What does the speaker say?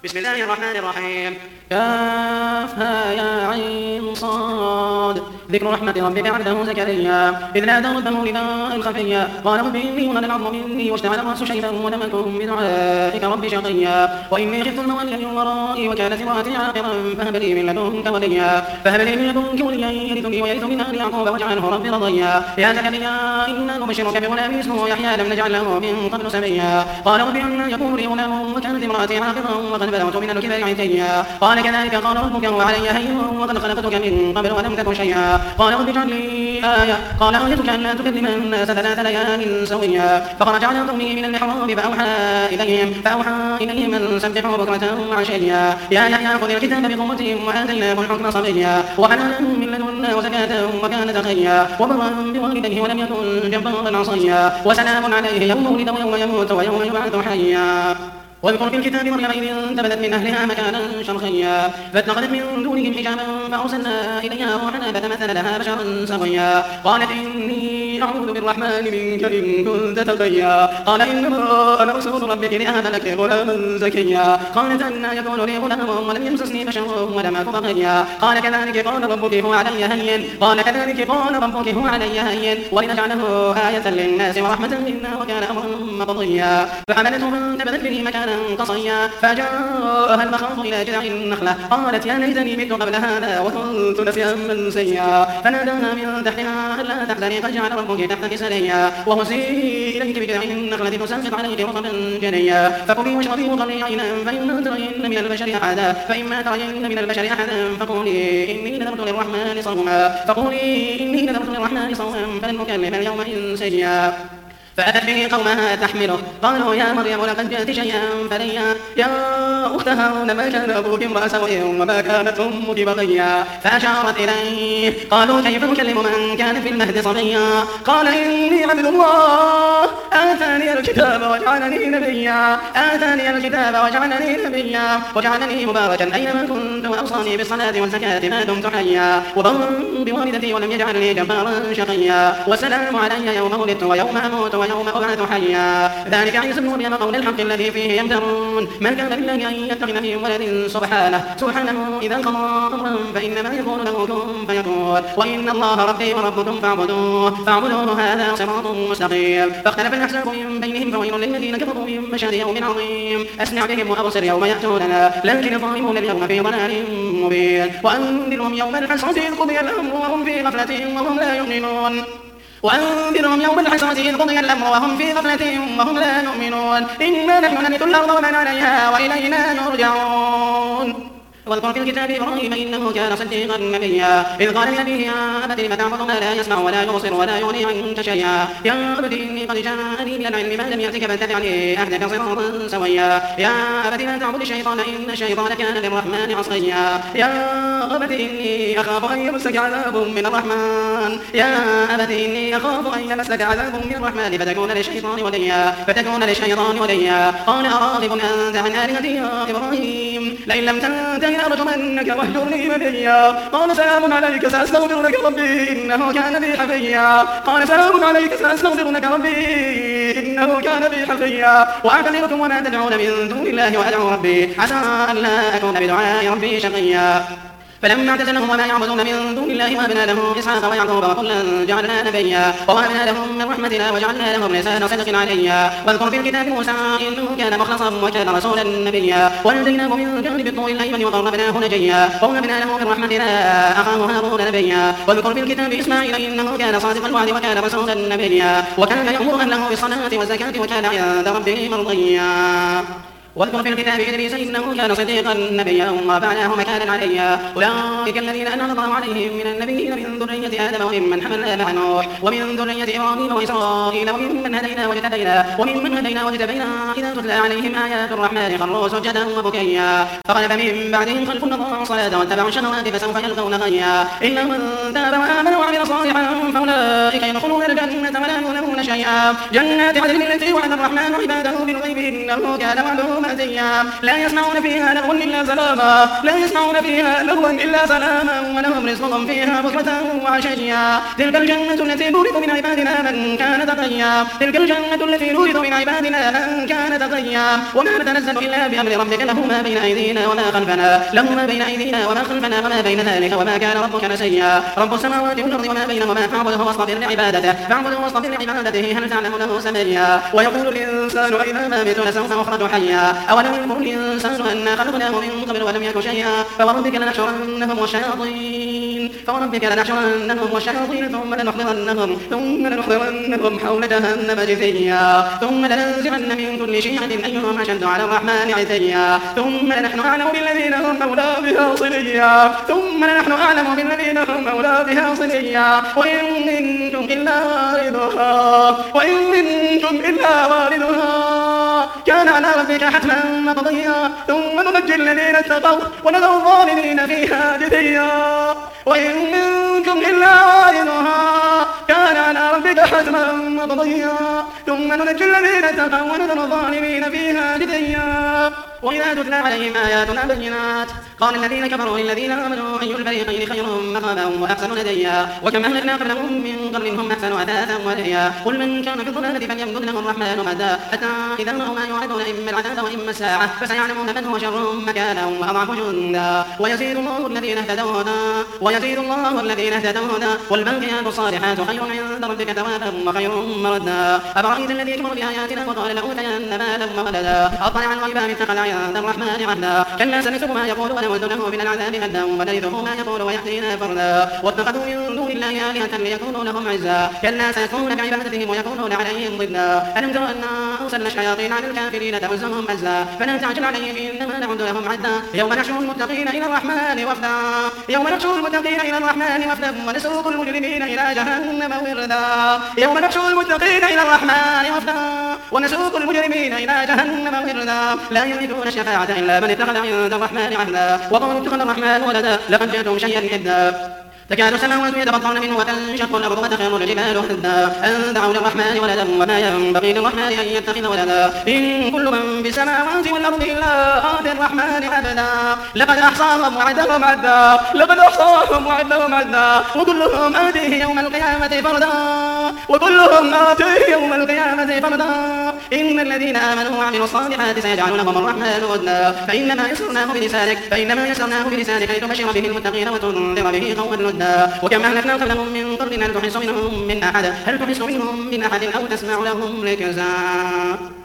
بسم الله الرحمن الرحيم. كافها يا عين صاد. ذكر رحمة ربك عبده زكريا إذ نادى ربه نداء خفيا قال رب إني وهن العظم مني واشتعل الرأس شيبا ولم أكن بدعائك رب شقيا وإني خفت الموالي من ورائي وكانت امرأتي عاقرا فهب لي من لدنك وليا يرثني ويرث من آل يعقوب واجعله رب رضيا يا زكريا إنا نبشرك بغلام اسمه يحيى لم نجعل له من قبل سميا قال رب أنى يكون لي غلام وكانت امرأتي عاقرا وقد بلغت من الكبر عتيا قال كذلك قال ربك هو علي هين وقد خلقتك من قبل ولم تك شيئا قال رب اجعل لي آية قال آيتك ألا تكلم الناس 3 ليال سويا فخرج على قومه من المحراب فأوحى إليهم أن سبحوا بكرة وعشيا يا يحيى خذ الكتاب بقوة وآتيناه الحكم صبيا وحنانا من لدنا وزكاة وكان تقيا وبرا بوالديه ولم يكن جبارا عصيا وسلام عليه يوم ولد ويوم يموت ويوم يبعث حيا واذكر في الكتاب مريم إذ انتبذت من أهلها مكانا شرقيا فاتخذت من دونهم حجابا فأرسلنا إليها روحنا فتمثل لها بشرا سويا قالت إني أعوذ بالرحمن منك إن كنت تقيا قال إنما أنا رسول ربك لأهب لك غلاما زكيا قالت أنى يكون لي غلام ولم يمسسني بشر ولم أك بغيا قال كذلك قال ربك هو علي هين ولنجعله آية للناس ورحمة منا وكان أمرا مقضيا فحملته فانتبذت به مكانا قصيا فجاءها المخاض إلى جذع النخلة قالت يا ليتني مت قبل هذا وكنت نسيا منسيا فناداها من تحتها ألا تحزني قد جعل ربك تحتك سريا وهزي إليك بجذع النخلة تساقط عليك رطبا جنيا فكلي واشربي وقري عينا فإما ترين من البشر أحدا فقولي إني نذرت للرحمن صوما فلن أكلم اليوم إنسيا فأتت به قومها تحمله قالوا يا مريم لقد جئت شيئا فريا يا أخت هارون ما كان أبوك امرأ سوء وما كانت أمك بغيا فأشارت إليه قالوا كيف نكلم من كان في المهد صبيا قال إني عبد الله آتاني الكتاب وجعلني نبيا وجعلني مباركا أينما كنت وأوصاني بالصلاة والزكاة ما دمت حيا وبرا بوالدتي ولم يجعلني جبارا شقيا والسلام علي يوم ولدت ويوم أموت ويوم أبعث حيا ذلك عيسى بن مريم قول الحق الذي فيه يمترون ما كان لله أن يتخذ من ولد سبحانه إذا قضى أمرا فإنما يقول له كن فيكون وإن الله ربي وربكم فاعبدوه هذا صراط مستقيم فاختلف الأحزاب من بينهم فويل للذين كفروا من مشهد يوم عظيم أسمع بهم وأبصر يوم يأتوننا لكن الظالمون اليوم في ضلال مبين وأنذرهم يوم الحسرة إذ قضي الأمر وهم في غفلة وهم لا يؤمنون إنا نحن نميت الأرض ومن عليها وإلينا يرجعون واذكر في الكتاب إبراهيم إنه كان صديقا نبيا إذ قال لأبيه يا أبت لم تعبد ما لا يسمع ولا يبصر ولا يغني عنك شيئا يا أبت إني قد جاءني من العلم ما لم يأتك فاتبعني أهدك صراطا سويا يا أبت لا تعبد الشيطان إن الشيطان كان للرحمن عصيا يا أبت إني أخاف أن يمسك عذاب من الرحمن فتكون للشيطان وليا قال أراغب أنت عن آلهتي يا إبراهيم لئن لم تنته لأرجمنك واهجرني مليا قال سلام عليك سأستغفر لك ربي إنه كان بي حفيا وأعتذركم وما تدعون من دون الله وأدعو ربي عسى أن لا أكون بدعاء ربي شقيا فلما اعتزلهم وما يعبدون من دون الله وهبنا له إسحاق ويعقوب وكلا جعلنا نبيا ووهبنا لهم من رحمتنا وجعلنا لهم لسان صدق عليا واذكر في الكتاب موسى إنه كان مخلصا وكان رسولا نبيا ونجيناه من جانب الطور الأيمن وقربناه نجيا ووهبنا له من رحمتنا أخاه هارون نبيا واذكر في الكتاب إسماعيل إنه كان صادق الوعد وكان رسولا نبيا وكان يأمر أهله بالصلاة والزكاة وكان عند ربه مرضيا واذكر في الكتاب إدريس إنه كان صديقا نبيا ورفعناه مكانا عليا أولئك الذين أنعم الله عليهم من النبيين من ذرية آدم وممن حملنا مع نوح ومن ذرية إبراهيم وإسرائيل وممن هدينا واجتبينا إذا تتلى عليهم آيات الرحمن خروا سجدا وبكيا فخلف من بعدهم خلف أضاعوا الصلاة واتبعوا الشهوات فسوف يلقون غيا إلا من تاب وآمن وعمل صالحا فأولئك يدخلون الجنة ولا يظلمون شيئا جنات عدن التي وعد الرحمن عباده بالغيب إنه كان وعده مزيا لا يسمعون فيها لغوا إلا سلاما لا يسمعون فيها لغوا إلا سلاما ولهم رزقهم فيها بكرة وعشيا تلك الجنة التي نورث من عبادنا من كان تقيا تلك الجنة التي نورث من عبادنا من كان تقيا وما نتنزل إلا بأمر ربك له ما بين أيدينا وما خلفنا له ما بين أيدينا وما خلفنا وما بين ذلك وما كان ربك نسيا رب السماوات والأرض وما بينهما فاعبده واصطبر لعبادته هل تعلم له سميا ويقول الإنسان إذا ما مت لسوف أخرج حيا أولم يذكر الإنسان أنا خلقناه من قبل ولم يك شيئا فوربك لنحشرنهم والشياطين ثم لنحضرنهم حول جهنم جثيا ثم لننزعن من كل شيعة أيهم أشد على الرحمن عتيا ثم لنحن أعلم بالذين هم أولى بها صليا وإن منكم إلا واردها كان على ربك حتما مقضيا ثم ننجي الذين اتقوا ونذر الظالمين فيها جثيا وإن منكم إلا واردها كان على ربك حتما مقضيا ثم ننجي الذين اتقوا ونذر الظالمين فيها جثيا وإذا تتلى عليهم آياتنا بينات قال الذين كفروا للذين آمنوا أي الفريقين خير مقاما وأحسن نديا وكم أهلكنا قبلهم من قرن هم أحسن أثاثا ورئيا قل من كان في الضلالة فليمدد له الرحمن مدا حتى إذا رأوا ما يوعدون إما العذاب وإما الساعة فسيعلمون من هو شر مكانا وأضعف جندا ويزيد الله الذين اهتدوا هدى والباقيات الصالحات خير عند ربك ثوابا وخير مردا أفرأيت الذي يكفر بآياتنا وقال لأوتين مالا وولدا أطلع الغيب أم اتخذ عند الرحمن عهدا كلا سنكتب ما يقول ونمد له من العذاب مدا ونرثه ما يقول ويأتينا فردا واتخذوا من دون الله آلهة ليكونوا لهم عزا كلا سيكفرون بعبادتهم ويكونون عليهم ضدا ألم تر أنا أرسلنا الشياطين على الكافرين تؤزهم أزا فلا تعجل عليهم إنما نعد لهم عدا يوم نحشر المتقين إلى الرحمن وفدا ونسوق المجرمين إلى جهنم وردا لا يملكون الشفاعة إلا من اتخذ عند الرحمن عهدا وقالوا اتخذ الرحمن ولدا لقد جئتم شيئا إدا تكاد السماوات يتفطرن منه وتنشق الأرض وتخر الجبال هدا أن دعوا للرحمن ولدا وما ينبغي للرحمن أن يتخذ ولدا إن كل من في السماوات والأرض إلا آتي الرحمن عبدا لقد أحصاهم وعدهم عدا وكلهم آتيه يوم القيامة فردا إن الذين آمنوا وعملوا الصالحات سيجعل لهم الرحمن ودا فإنما يسرناه بلسانك لتبشر به المتقين وتنذر به قوما لدا وكم أهلكنا قبلهم من قرن هل تحس منهم من أحد أو تسمع لهم ركزا